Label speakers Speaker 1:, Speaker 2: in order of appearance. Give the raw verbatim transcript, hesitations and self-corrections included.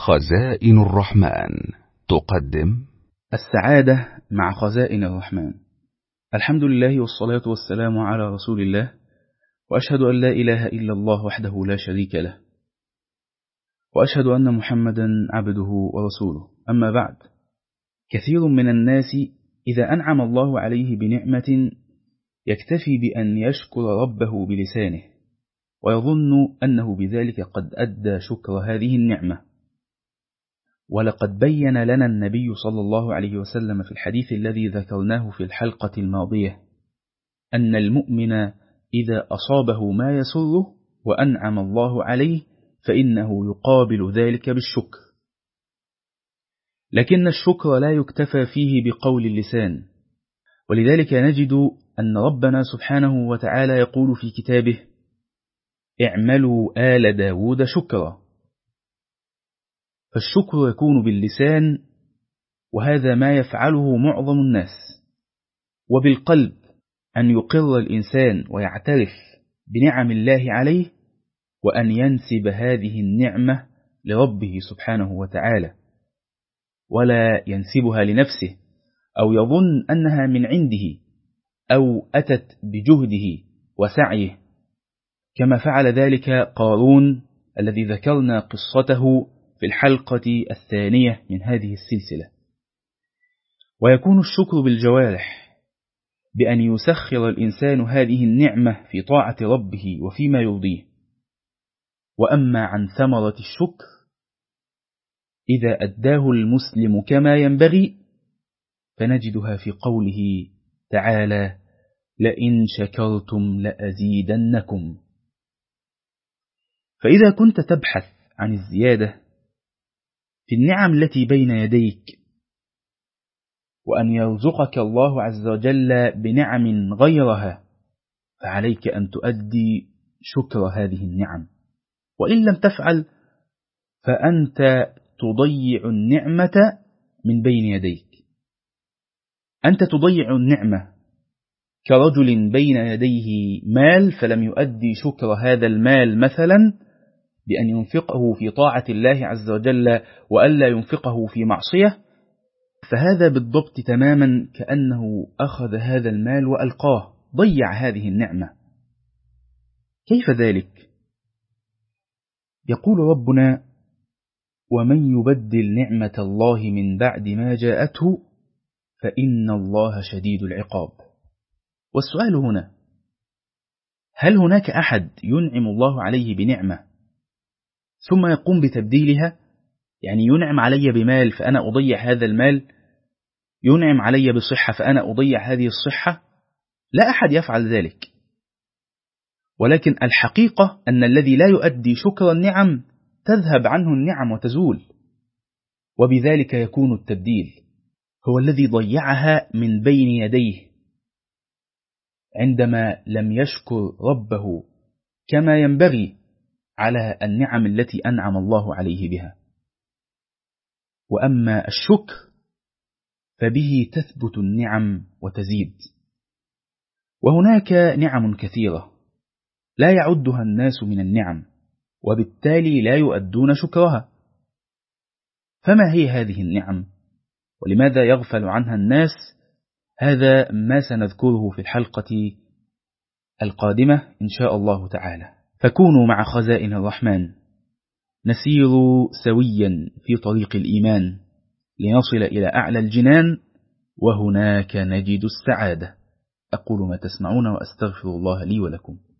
Speaker 1: خزائن الرحمن تقدم
Speaker 2: السعادة مع خزائن الرحمن. الحمد لله والصلاة والسلام على رسول الله، وأشهد أن لا إله إلا الله وحده لا شريك له، وأشهد أن محمدا عبده ورسوله. أما بعد، كثير من الناس إذا أنعم الله عليه بنعمة يكتفي بأن يشكر ربه بلسانه، ويظن أنه بذلك قد أدى شكر هذه النعمة. ولقد بين لنا النبي صلى الله عليه وسلم في الحديث الذي ذكرناه في الحلقة الماضية أن المؤمن إذا أصابه ما يسره وأنعم الله عليه فإنه يقابل ذلك بالشكر، لكن الشكر لا يكتفى فيه بقول اللسان. ولذلك نجد أن ربنا سبحانه وتعالى يقول في كتابه: اعملوا آل داود شكرا. فالشكر يكون باللسان، وهذا ما يفعله معظم الناس، وبالقلب أن يقر الإنسان ويعترف بنعم الله عليه، وأن ينسب هذه النعمة لربه سبحانه وتعالى، ولا ينسبها لنفسه أو يظن أنها من عنده أو أتت بجهده وسعيه، كما فعل ذلك قارون الذي ذكرنا قصته في الحلقة الثانية من هذه السلسلة. ويكون الشكر بالجوارح بأن يسخر الإنسان هذه النعمة في طاعة ربه وفيما يرضيه. وأما عن ثمرة الشكر إذا أداه المسلم كما ينبغي فنجدها في قوله تعالى: لئن شكرتم لأزيدنكم. فإذا كنت تبحث عن الزيادة في النعم التي بين يديك، وأن يرزقك الله عز وجل بنعم غيرها، فعليك أن تؤدي شكر هذه النعم. وإن لم تفعل فأنت تضيع النعمة من بين يديك. أنت تضيع النعمة كرجل بين يديه مال فلم يؤدي شكر هذا المال مثلا بأن ينفقه في طاعة الله عز وجل وألا ينفقه في معصية، فهذا بالضبط تماما كأنه أخذ هذا المال وألقاه، ضيع هذه النعمة. كيف ذلك؟ يقول ربنا: ومن يبدل نعمة الله من بعد ما جاءته فإن الله شديد العقاب. والسؤال هنا: هل هناك أحد ينعم الله عليه بنعمة ثم يقوم بتبديلها؟ يعني ينعم علي بمال فأنا أضيع هذا المال، ينعم علي بصحة فأنا أضيع هذه الصحة؟ لا أحد يفعل ذلك. ولكن الحقيقة أن الذي لا يؤدي شكر النعم تذهب عنه النعم وتزول، وبذلك يكون التبديل هو الذي ضيعها من بين يديه عندما لم يشكر ربه كما ينبغي على النعم التي أنعم الله عليه بها. وأما الشكر فبه تثبت النعم وتزيد. وهناك نعم كثيرة لا يعدها الناس من النعم، وبالتالي لا يؤدون شكرها. فما هي هذه النعم؟ ولماذا يغفل عنها الناس؟ هذا ما سنذكره في الحلقة القادمة إن شاء الله تعالى. فكونوا مع خزائن الرحمن، نسير سويا في طريق الإيمان لنصل إلى أعلى الجنان، وهناك نجد السعادة. أقول ما تسمعون وأستغفر الله لي ولكم.